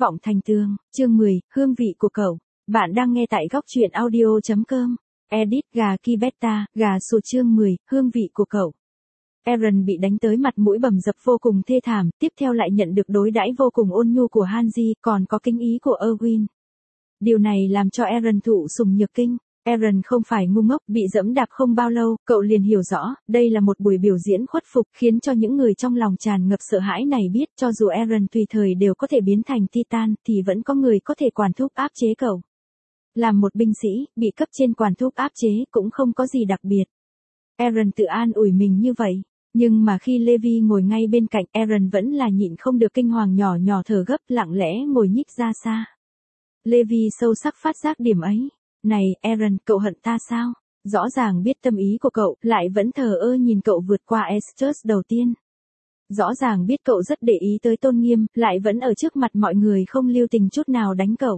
vọng thành tường, chương 10, hương vị của cậu. Bạn đang nghe tại góc truyện audio.com. Edit gà Kibeta, gà sủa chương 10, hương vị của cậu. Eren bị đánh tới mặt mũi bầm dập vô cùng thê thảm, tiếp theo lại nhận được đối đãi vô cùng ôn nhu của Hanji, còn có kính ý của Erwin. Điều này làm cho Eren thụ sùng nhược kinh. Eren không phải ngu ngốc, bị dẫm đạp không bao lâu, cậu liền hiểu rõ, đây là một buổi biểu diễn khuất phục, khiến cho những người trong lòng tràn ngập sợ hãi này biết, cho dù Eren tùy thời đều có thể biến thành Titan, thì vẫn có người có thể quản thúc áp chế cậu. Làm một binh sĩ, bị cấp trên quản thúc áp chế cũng không có gì đặc biệt. Eren tự an ủi mình như vậy. Nhưng mà khi Levi ngồi ngay bên cạnh, Eren vẫn là nhịn không được kinh hoàng nhỏ nhỏ thở gấp, lặng lẽ ngồi nhích ra xa. Levi sâu sắc phát giác điểm ấy. Này, Eren, cậu hận ta sao? Rõ ràng biết tâm ý của cậu, lại vẫn thờ ơ nhìn cậu vượt qua Estus đầu tiên. Rõ ràng biết cậu rất để ý tới tôn nghiêm, lại vẫn ở trước mặt mọi người không lưu tình chút nào đánh cậu.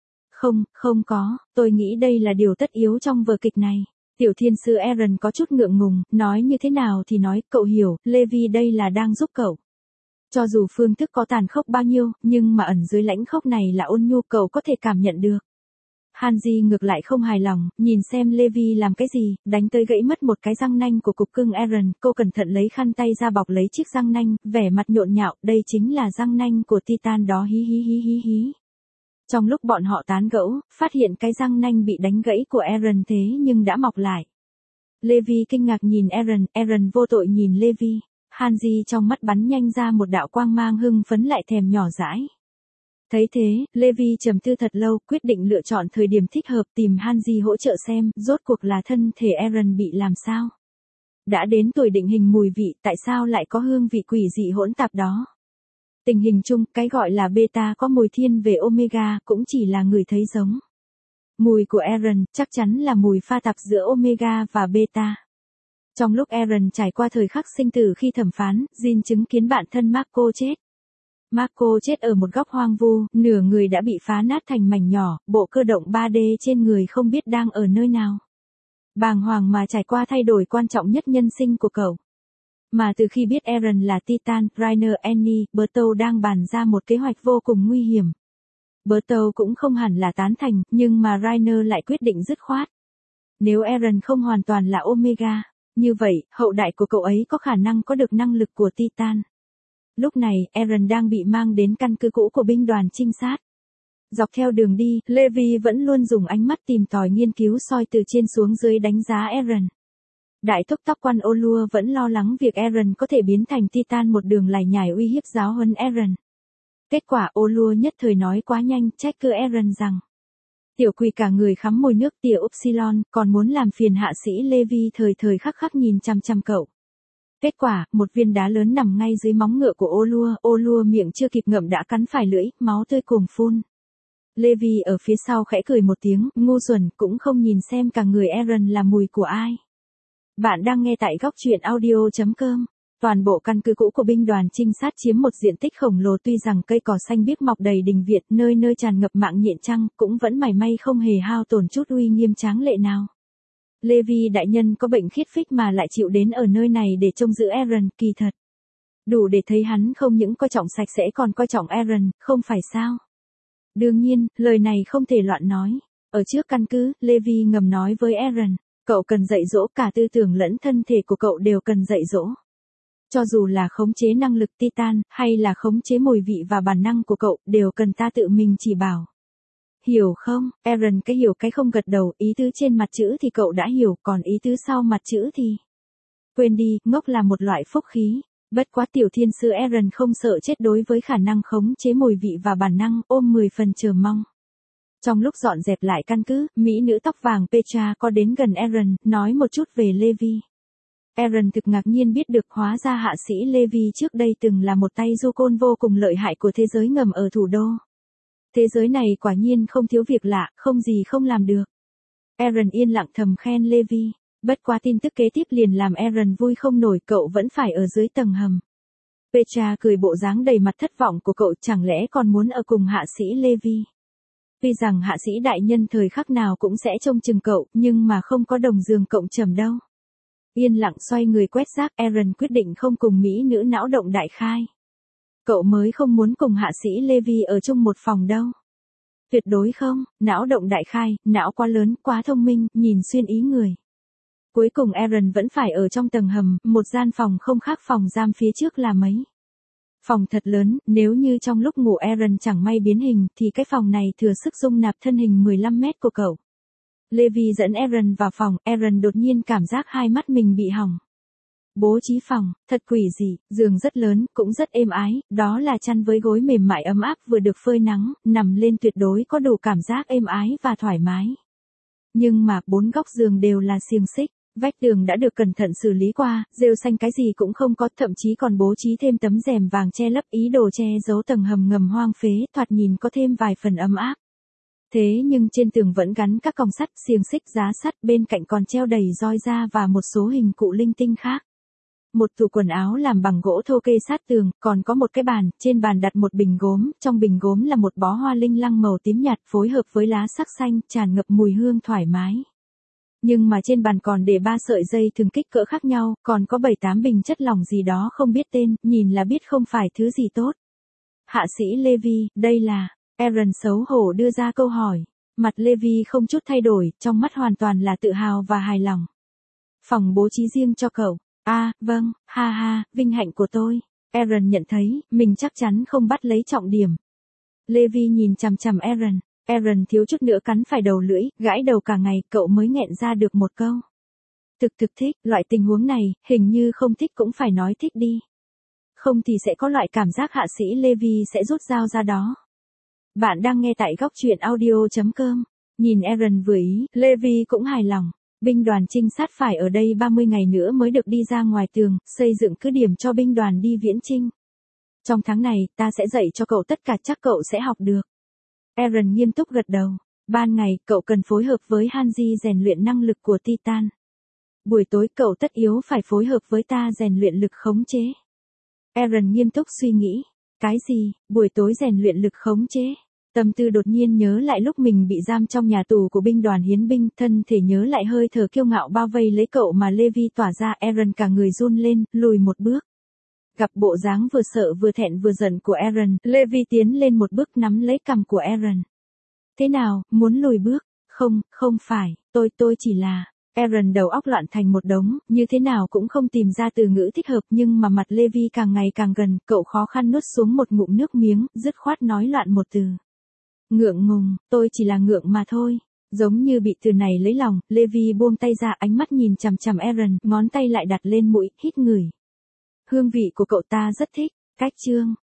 Không có, tôi nghĩ đây là điều tất yếu trong vở kịch này. Tiểu thiên sư Eren có chút ngượng ngùng, nói như thế nào thì nói, cậu hiểu, Levi đây là đang giúp cậu. Cho dù phương thức có tàn khốc bao nhiêu, nhưng mà ẩn dưới lãnh khốc này là ôn nhu, cậu có thể cảm nhận được. Hanji ngược lại không hài lòng, nhìn xem Levi làm cái gì, đánh tới gãy mất một cái răng nanh của cục cưng Eren, cô cẩn thận lấy khăn tay ra bọc lấy chiếc răng nanh, vẻ mặt nhộn nhạo, đây chính là răng nanh của Titan đó hí hí hí hí hí. Trong lúc bọn họ tán gẫu, phát hiện cái răng nanh bị đánh gãy của Eren thế nhưng đã mọc lại. Levi kinh ngạc nhìn Eren, Eren vô tội nhìn Levi. Hanji trong mắt bắn nhanh ra một đạo quang mang hưng phấn lại thèm nhỏ dãi. Thấy thế, Levi trầm tư thật lâu, quyết định lựa chọn thời điểm thích hợp tìm Hanji hỗ trợ xem, rốt cuộc là thân thể Eren bị làm sao. Đã đến tuổi định hình mùi vị, tại sao lại có hương vị quỷ dị hỗn tạp đó. Tình hình chung, cái gọi là beta có mùi thiên về omega, cũng chỉ là người thấy giống. Mùi của Eren, chắc chắn là mùi pha tạp giữa omega và beta. Trong lúc Eren trải qua thời khắc sinh tử khi thẩm phán, Jin chứng kiến bạn thân Marco chết. Marco chết ở một góc hoang vu, nửa người đã bị phá nát thành mảnh nhỏ, bộ cơ động 3D trên người không biết đang ở nơi nào. Bàng hoàng mà trải qua thay đổi quan trọng nhất nhân sinh của cậu. Mà từ khi biết Eren là Titan, Reiner, Annie, Bertolt đang bàn ra một kế hoạch vô cùng nguy hiểm. Bertolt cũng không hẳn là tán thành, nhưng mà Reiner lại quyết định dứt khoát. Nếu Eren không hoàn toàn là Omega, như vậy, hậu đại của cậu ấy có khả năng có được năng lực của Titan. Lúc này, Eren đang bị mang đến căn cứ cũ của binh đoàn trinh sát. Dọc theo đường đi, Levi vẫn luôn dùng ánh mắt tìm tòi nghiên cứu soi từ trên xuống dưới đánh giá Eren. Đại thúc tóc quan Olua vẫn lo lắng việc Eren có thể biến thành Titan một đường lải nhải uy hiếp giáo huấn Eren. Kết quả Olua nhất thời nói quá nhanh, trách cứ Eren rằng: tiểu quỷ cả người khắm mùi nước tỉa Upsilon, còn muốn làm phiền hạ sĩ Levi thời thời khắc khắc nhìn chăm chăm cậu. Kết quả, một viên đá lớn nằm ngay dưới móng ngựa của Olua miệng chưa kịp ngậm đã cắn phải lưỡi, máu tươi cuồng phun. Levi ở phía sau khẽ cười một tiếng, ngu xuẩn, cũng không nhìn xem cả người Eren là mùi của ai. Bạn đang nghe tại góc truyện audio.com. Toàn bộ căn cứ cũ của binh đoàn trinh sát chiếm một diện tích khổng lồ, tuy rằng cây cỏ xanh biếc mọc đầy đình viện, nơi nơi tràn ngập mạng nhện trăng, cũng vẫn mảy may không hề hao tổn chút uy nghiêm tráng lệ nào. Levi đại nhân có bệnh khiết phích mà lại chịu đến ở nơi này để trông giữ Eren, kỳ thật. Đủ để thấy hắn không những coi trọng sạch sẽ còn coi trọng Eren, không phải sao? Đương nhiên, lời này không thể loạn nói. Ở trước căn cứ, Levi ngầm nói với Eren, cậu cần dạy dỗ, cả tư tưởng lẫn thân thể của cậu đều cần dạy dỗ. Cho dù là khống chế năng lực Titan, hay là khống chế mùi vị và bản năng của cậu, đều cần ta tự mình chỉ bảo. Hiểu không? Eren cái hiểu cái không gật đầu, ý tứ trên mặt chữ thì cậu đã hiểu, còn ý tứ sau mặt chữ thì... quên đi, ngốc là một loại phúc khí. Bất quá tiểu thiên sư Eren không sợ chết đối với khả năng khống chế mùi vị và bản năng, ôm 10 phần chờ mong. Trong lúc dọn dẹp lại căn cứ, mỹ nữ tóc vàng Petra có đến gần Eren, nói một chút về Levi. Eren thực ngạc nhiên biết được hóa ra hạ sĩ Levi trước đây từng là một tay du côn vô cùng lợi hại của thế giới ngầm ở thủ đô. Thế giới này quả nhiên không thiếu việc lạ, không gì không làm được. Eren yên lặng thầm khen Levi. Bất quá tin tức kế tiếp liền làm Eren vui không nổi, cậu vẫn phải ở dưới tầng hầm. Petra cười bộ dáng đầy mặt thất vọng của cậu, chẳng lẽ còn muốn ở cùng hạ sĩ Levi. Tuy rằng hạ sĩ đại nhân thời khắc nào cũng sẽ trông chừng cậu, nhưng mà không có đồng giường cộng trầm đâu. Yên lặng xoay người quét rác, Eren quyết định không cùng mỹ nữ não động đại khai. cậu mới không muốn cùng hạ sĩ Levi ở chung một phòng đâu. Tuyệt đối không, não động đại khai, não quá lớn, quá thông minh, nhìn xuyên ý người. Cuối cùng Aaron vẫn phải ở trong tầng hầm, một gian phòng không khác phòng giam phía trước là mấy. Phòng thật lớn, nếu như trong lúc ngủ Aaron chẳng may biến hình thì cái phòng này thừa sức dung nạp thân hình 15 mét của cậu. Levi dẫn Aaron vào phòng, Aaron đột nhiên cảm giác hai mắt mình bị hỏng. Bố trí phòng, thật quỷ dị, giường rất lớn, cũng rất êm ái, đó là chăn với gối mềm mại ấm áp vừa được phơi nắng, nằm lên tuyệt đối có đủ cảm giác êm ái và thoải mái. Nhưng mà, 4 góc giường đều là xiềng xích, vách tường đã được cẩn thận xử lý qua, rêu xanh cái gì cũng không có, thậm chí còn bố trí thêm tấm rèm vàng che lấp ý đồ che giấu tầng hầm ngầm hoang phế, thoạt nhìn có thêm vài phần ấm áp. Thế nhưng trên tường vẫn gắn các còng sắt, xiềng xích, giá sắt, bên cạnh còn treo đầy roi da và một số hình cụ linh tinh khác. Một tủ quần áo làm bằng gỗ thô kê sát tường, còn có một cái bàn, trên bàn đặt một bình gốm, trong bình gốm là một bó hoa linh lăng màu tím nhạt phối hợp với lá sắc xanh, tràn ngập mùi hương thoải mái. Nhưng mà trên bàn còn để 3 sợi dây thường kích cỡ khác nhau, còn có 7-8 bình chất lỏng gì đó không biết tên, nhìn là biết không phải thứ gì tốt. Hạ sĩ Levi, đây là... Aaron xấu hổ đưa ra câu hỏi. Mặt Levi không chút thay đổi, trong mắt hoàn toàn là tự hào và hài lòng. Phòng bố trí riêng cho cậu. Vâng, ha ha, vinh hạnh của tôi. Aaron nhận thấy, mình chắc chắn không bắt lấy trọng điểm. Levi nhìn chằm chằm Aaron. Aaron thiếu chút nữa cắn phải đầu lưỡi, gãi đầu cả ngày, cậu mới nghẹn ra được một câu. Thực thích, loại tình huống này, hình như không thích cũng phải nói thích đi. Không thì sẽ có loại cảm giác hạ sĩ Levi sẽ rút dao ra đó. Bạn đang nghe tại góc truyện audio.com. Nhìn Aaron vừa ý, Levi cũng hài lòng. Binh đoàn trinh sát phải ở đây 30 ngày nữa mới được đi ra ngoài tường, xây dựng cứ điểm cho binh đoàn đi viễn chinh. Trong tháng này, ta sẽ dạy cho cậu tất cả, chắc cậu sẽ học được. Aaron nghiêm túc gật đầu. Ban ngày, cậu cần phối hợp với Hanji rèn luyện năng lực của Titan. Buổi tối cậu tất yếu phải phối hợp với ta rèn luyện lực khống chế. Aaron nghiêm túc suy nghĩ. Cái gì, buổi tối rèn luyện lực khống chế? Tâm tư đột nhiên nhớ lại lúc mình bị giam trong nhà tù của binh đoàn hiến binh, thân thể nhớ lại hơi thở kiêu ngạo bao vây lấy cậu mà Levi tỏa ra, Aaron cả người run lên, lùi một bước. Gặp bộ dáng vừa sợ vừa thẹn vừa giận của Aaron, Levi tiến lên một bước nắm lấy cằm của Aaron. Thế nào, muốn lùi bước? Không phải, tôi chỉ là... Aaron đầu óc loạn thành một đống, như thế nào cũng không tìm ra từ ngữ thích hợp, nhưng mà mặt Levi càng ngày càng gần, cậu khó khăn nuốt xuống một ngụm nước miếng, dứt khoát nói loạn một từ. Ngượng ngùng, tôi chỉ là ngượng mà thôi. Giống như bị từ này lấy lòng, Levi buông tay ra, ánh mắt nhìn chằm chằm Aaron, ngón tay lại đặt lên mũi, hít ngửi. Hương vị của cậu ta rất thích. Cách chương.